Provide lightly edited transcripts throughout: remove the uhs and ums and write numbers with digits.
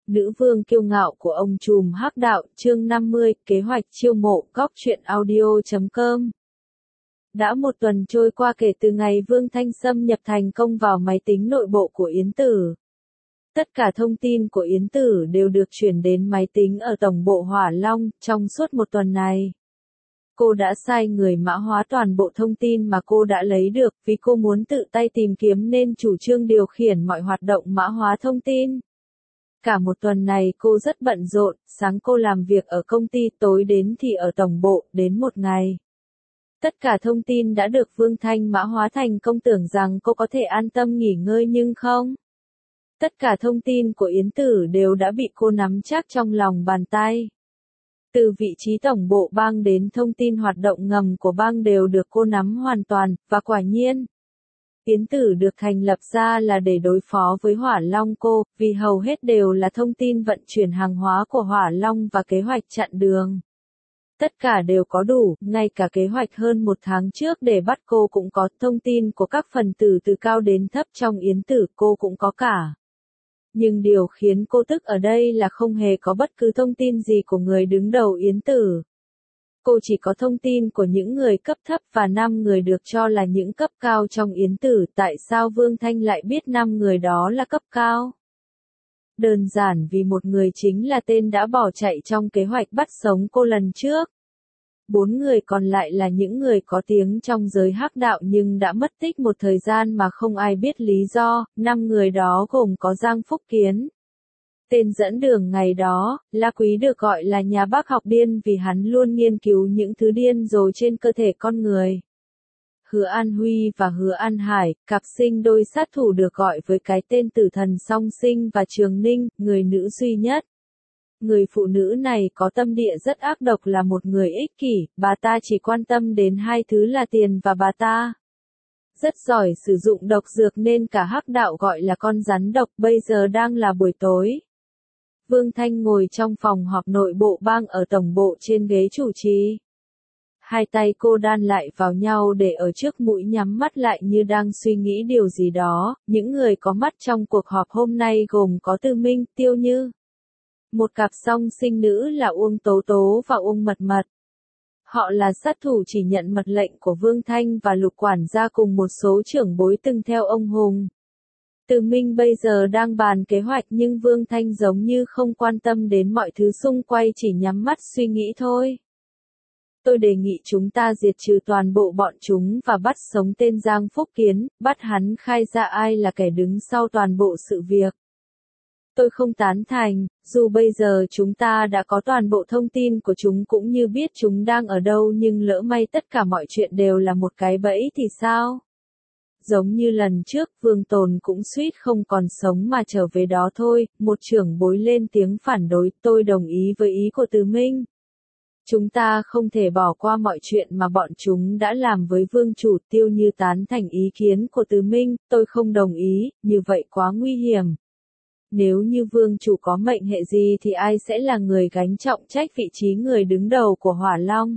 Nữ vương kiêu ngạo của ông trùm hắc đạo, chương 50, kế hoạch chiêu mộ, góc truyện audio.com. Đã một tuần trôi qua kể từ ngày Vương Thanh xâm nhập thành công vào máy tính nội bộ của Yến Tử. Tất cả thông tin của Yến Tử đều được chuyển đến máy tính ở tổng bộ Hỏa Long. Trong suốt một tuần này, cô đã sai người mã hóa toàn bộ thông tin mà cô đã lấy được, vì cô muốn tự tay tìm kiếm nên chủ trương điều khiển mọi hoạt động mã hóa thông tin. Cả một tuần này cô rất bận rộn, sáng cô làm việc ở công ty, tối đến thì ở tổng bộ. Đến một ngày, tất cả thông tin đã được Vương Thanh mã hóa thành công, tưởng rằng cô có thể an tâm nghỉ ngơi nhưng không. Tất cả thông tin của Yến Tử đều đã bị cô nắm chắc trong lòng bàn tay. Từ vị trí tổng bộ bang đến thông tin hoạt động ngầm của bang đều được cô nắm hoàn toàn, và quả nhiên, Yến Tử được thành lập ra là để đối phó với Hỏa Long cô, vì hầu hết đều là thông tin vận chuyển hàng hóa của Hỏa Long và kế hoạch chặn đường. Tất cả đều có đủ, ngay cả kế hoạch hơn một tháng trước để bắt cô cũng có, thông tin của các phần tử từ cao đến thấp trong Yến Tử cô cũng có cả. Nhưng điều khiến cô tức ở đây là không hề có bất cứ thông tin gì của người đứng đầu Yến Tử. Cô chỉ có thông tin của những người cấp thấp và 5 người được cho là những cấp cao trong Yến Tử. Tại sao Vương Thanh lại biết 5 người đó là cấp cao? Đơn giản vì một người chính là tên đã bỏ chạy trong kế hoạch bắt sống cô lần trước. 4 người còn lại là những người có tiếng trong giới hắc đạo nhưng đã mất tích một thời gian mà không ai biết lý do. 5 người đó gồm có Giang Phúc Kiến. Tên dẫn đường ngày đó, La Quý được gọi là nhà bác học điên vì hắn luôn nghiên cứu những thứ điên rồ trên cơ thể con người. Hứa An Huy và Hứa An Hải, cặp sinh đôi sát thủ được gọi với cái tên tử thần Song Sinh và Trường Ninh, người nữ duy nhất. Người phụ nữ này có tâm địa rất ác độc, là một người ích kỷ, bà ta chỉ quan tâm đến hai thứ là tiền và bà ta rất giỏi sử dụng độc dược nên cả hắc đạo gọi là con rắn độc. Bây giờ đang là buổi tối. Vương Thanh ngồi trong phòng họp nội bộ bang ở tổng bộ trên ghế chủ trì. Hai tay cô đan lại vào nhau để ở trước mũi, nhắm mắt lại như đang suy nghĩ điều gì đó. Những người có mắt trong cuộc họp hôm nay gồm có Tư Minh, Tiêu Như. Một cặp song sinh nữ là Uông Tố Tố và Uông Mật Mật. Họ là sát thủ chỉ nhận mật lệnh của Vương Thanh và Lục quản gia cùng một số trưởng bối từng theo ông Hùng. Từ Minh bây giờ đang bàn kế hoạch nhưng Vương Thanh giống như không quan tâm đến mọi thứ xung quanh, chỉ nhắm mắt suy nghĩ thôi. Tôi đề nghị chúng ta diệt trừ toàn bộ bọn chúng và bắt sống tên Giang Phúc Kiến, bắt hắn khai ra ai là kẻ đứng sau toàn bộ sự việc. Tôi không tán thành, dù bây giờ chúng ta đã có toàn bộ thông tin của chúng cũng như biết chúng đang ở đâu, nhưng lỡ may tất cả mọi chuyện đều là một cái bẫy thì sao? Giống như lần trước, Vương Tồn cũng suýt không còn sống mà trở về đó thôi. Một trưởng bối lên tiếng phản đối. Tôi đồng ý với ý của Từ Minh. Chúng ta không thể bỏ qua mọi chuyện mà bọn chúng đã làm với Vương chủ. Tiêu Như tán thành ý kiến của Từ Minh. Tôi không đồng ý, như vậy quá nguy hiểm. Nếu như Vương chủ có mệnh hệ gì thì ai sẽ là người gánh trọng trách vị trí người đứng đầu của Hỏa Long?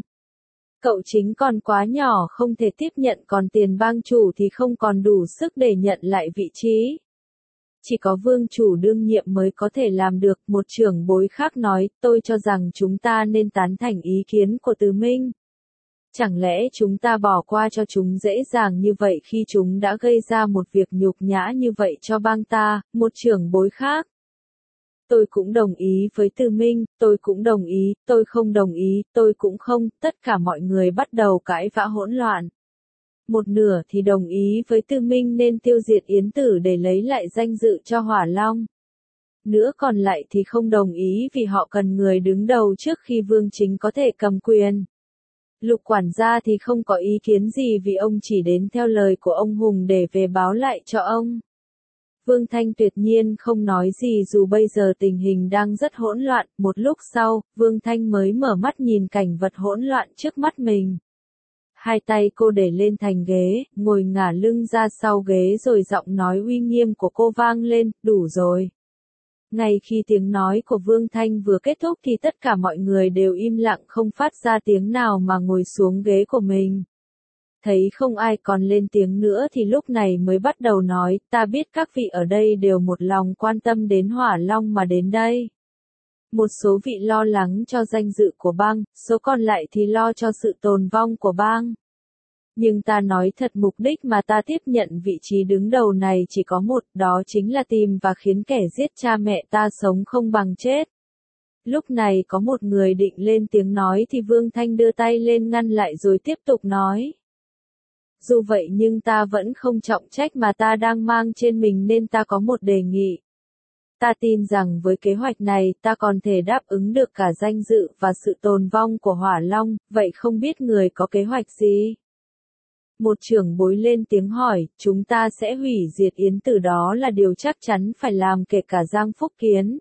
Cậu chính còn quá nhỏ không thể tiếp nhận, còn Tiền bang chủ thì không còn đủ sức để nhận lại vị trí. Chỉ có Vương chủ đương nhiệm mới có thể làm được. Một trưởng bối khác nói, tôi cho rằng chúng ta nên tán thành ý kiến của Từ Minh. Chẳng lẽ chúng ta bỏ qua cho chúng dễ dàng như vậy khi chúng đã gây ra một việc nhục nhã như vậy cho bang ta? Một trưởng bối khác. Tôi cũng đồng ý với Từ Minh, tôi cũng đồng ý, tôi không đồng ý, tôi cũng không. Tất cả mọi người bắt đầu cãi vã hỗn loạn. Một nửa thì đồng ý với Từ Minh nên tiêu diệt Yến Tử để lấy lại danh dự cho Hỏa Long. Nữa còn lại thì không đồng ý vì họ cần người đứng đầu trước khi Vương chính có thể cầm quyền. Lục quản gia thì không có ý kiến gì vì ông chỉ đến theo lời của ông Hùng để về báo lại cho ông. Vương Thanh tuyệt nhiên không nói gì dù bây giờ tình hình đang rất hỗn loạn. Một lúc sau, Vương Thanh mới mở mắt nhìn cảnh vật hỗn loạn trước mắt mình. Hai tay cô để lên thành ghế, ngồi ngả lưng ra sau ghế rồi giọng nói uy nghiêm của cô vang lên, đủ rồi. Ngay khi tiếng nói của Vương Thanh vừa kết thúc thì tất cả mọi người đều im lặng không phát ra tiếng nào mà ngồi xuống ghế của mình. Thấy không ai còn lên tiếng nữa thì lúc này mới bắt đầu nói, ta biết các vị ở đây đều một lòng quan tâm đến Hỏa Long mà đến đây. Một số vị lo lắng cho danh dự của bang, số còn lại thì lo cho sự tồn vong của bang. Nhưng ta nói thật, mục đích mà ta tiếp nhận vị trí đứng đầu này chỉ có một, đó chính là tìm và khiến kẻ giết cha mẹ ta sống không bằng chết. Lúc này có một người định lên tiếng nói thì Vương Thanh đưa tay lên ngăn lại rồi tiếp tục nói. Dù vậy nhưng ta vẫn không trọng trách mà ta đang mang trên mình nên ta có một đề nghị. Ta tin rằng với kế hoạch này ta còn thể đáp ứng được cả danh dự và sự tồn vong của Hỏa Long, vậy không biết người có kế hoạch gì? Một trưởng bối lên tiếng hỏi, chúng ta sẽ hủy diệt Yến Tử, đó là điều chắc chắn phải làm, kể cả Giang Phúc Kiến.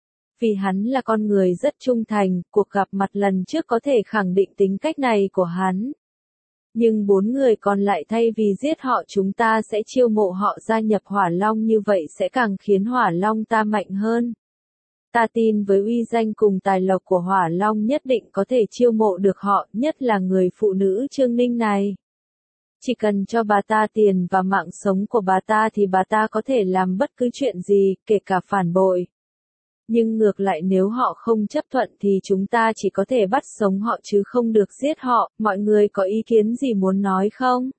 Vì hắn là con người rất trung thành, cuộc gặp mặt lần trước có thể khẳng định tính cách này của hắn. Nhưng 4 người còn lại thay vì giết họ chúng ta sẽ chiêu mộ họ gia nhập Hỏa Long, như vậy sẽ càng khiến Hỏa Long ta mạnh hơn. Ta tin với uy danh cùng tài lộc của Hỏa Long nhất định có thể chiêu mộ được họ, nhất là người phụ nữ Trương Ninh này. Chỉ cần cho bà ta tiền và mạng sống của bà ta thì bà ta có thể làm bất cứ chuyện gì, kể cả phản bội. Nhưng ngược lại nếu họ không chấp thuận thì chúng ta chỉ có thể bắt sống họ chứ không được giết họ, mọi người có ý kiến gì muốn nói không?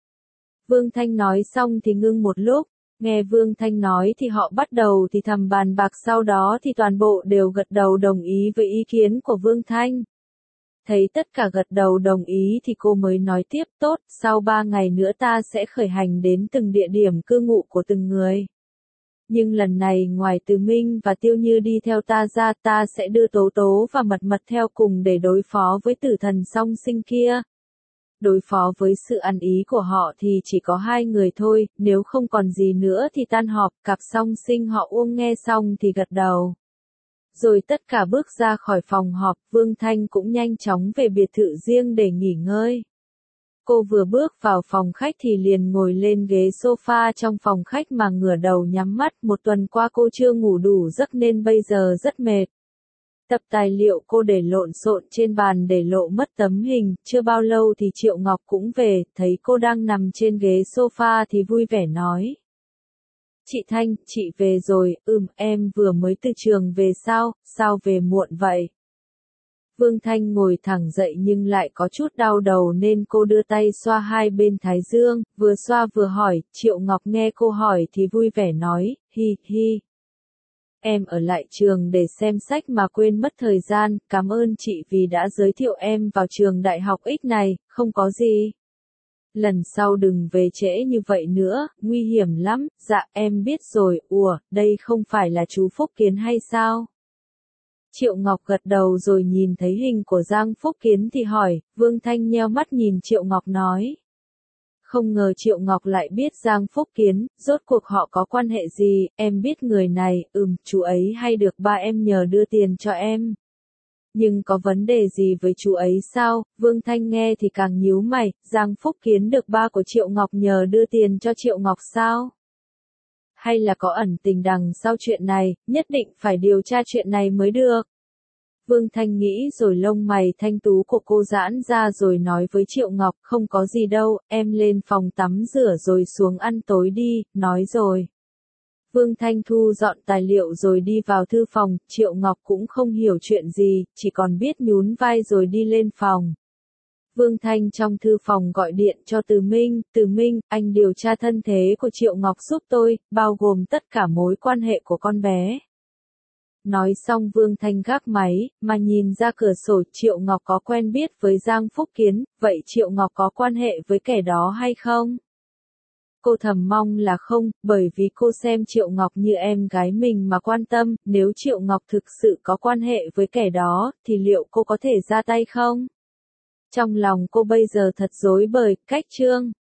Vương Thanh nói xong thì ngưng một lúc, nghe Vương Thanh nói thì họ bắt đầu thì thầm bàn bạc, sau đó thì toàn bộ đều gật đầu đồng ý với ý kiến của Vương Thanh. Thấy tất cả gật đầu đồng ý thì cô mới nói tiếp, tốt, sau 3 ngày nữa ta sẽ khởi hành đến từng địa điểm cư ngụ của từng người. Nhưng lần này ngoài Từ Minh và Tiêu Như đi theo ta ra, ta sẽ đưa Tố Tố và Mật Mật theo cùng để đối phó với tử thần song sinh kia. Đối phó với sự ăn ý của họ thì chỉ có 2 người thôi, nếu không còn gì nữa thì tan họp. Cặp song sinh họ Uông nghe xong thì gật đầu. Rồi tất cả bước ra khỏi phòng họp, Vương Thanh cũng nhanh chóng về biệt thự riêng để nghỉ ngơi. Cô vừa bước vào phòng khách thì liền ngồi lên ghế sofa trong phòng khách mà ngửa đầu nhắm mắt, một tuần qua cô chưa ngủ đủ giấc nên bây giờ rất mệt. Tập tài liệu cô để lộn xộn trên bàn để lộ mất tấm hình, chưa bao lâu thì Triệu Ngọc cũng về, thấy cô đang nằm trên ghế sofa thì vui vẻ nói. Chị Thanh, chị về rồi, em vừa mới từ trường về sao về muộn vậy? Vương Thanh ngồi thẳng dậy nhưng lại có chút đau đầu nên cô đưa tay xoa hai bên thái dương, vừa xoa vừa hỏi. Triệu Ngọc nghe cô hỏi thì vui vẻ nói, hi hi. Em ở lại trường để xem sách mà quên mất thời gian, cảm ơn chị vì đã giới thiệu em vào trường đại học X này, không có gì. Lần sau đừng về trễ như vậy nữa, nguy hiểm lắm. Dạ em biết rồi. Đây không phải là chú Phúc Kiến hay sao? Triệu Ngọc gật đầu rồi nhìn thấy hình của Giang Phúc Kiến thì hỏi. Vương Thanh nheo mắt nhìn Triệu Ngọc nói. Không ngờ Triệu Ngọc lại biết Giang Phúc Kiến, rốt cuộc họ có quan hệ gì? Em biết người này, chú ấy hay được ba em nhờ đưa tiền cho em. Nhưng có vấn đề gì với chú ấy sao? Vương Thanh nghe thì càng nhíu mày. Giang Phúc Kiến được ba của Triệu Ngọc nhờ đưa tiền cho Triệu Ngọc sao? Hay là có ẩn tình đằng sau chuyện này, nhất định phải điều tra chuyện này mới được. Vương Thanh nghĩ rồi lông mày thanh tú của cô giãn ra rồi nói với Triệu Ngọc, không có gì đâu, em lên phòng tắm rửa rồi xuống ăn tối đi, nói rồi. Vương Thanh thu dọn tài liệu rồi đi vào thư phòng, Triệu Ngọc cũng không hiểu chuyện gì, chỉ còn biết nhún vai rồi đi lên phòng. Vương Thanh trong thư phòng gọi điện cho Từ Minh, anh điều tra thân thế của Triệu Ngọc giúp tôi, bao gồm tất cả mối quan hệ của con bé. Nói xong Vương Thanh gác máy, mà nhìn ra cửa sổ. Triệu Ngọc có quen biết với Giang Phúc Kiến, vậy Triệu Ngọc có quan hệ với kẻ đó hay không? Cô thầm mong là không, bởi vì cô xem Triệu Ngọc như em gái mình mà quan tâm, nếu Triệu Ngọc thực sự có quan hệ với kẻ đó, thì liệu cô có thể ra tay không? Trong lòng cô bây giờ thật rối bời, cách Trương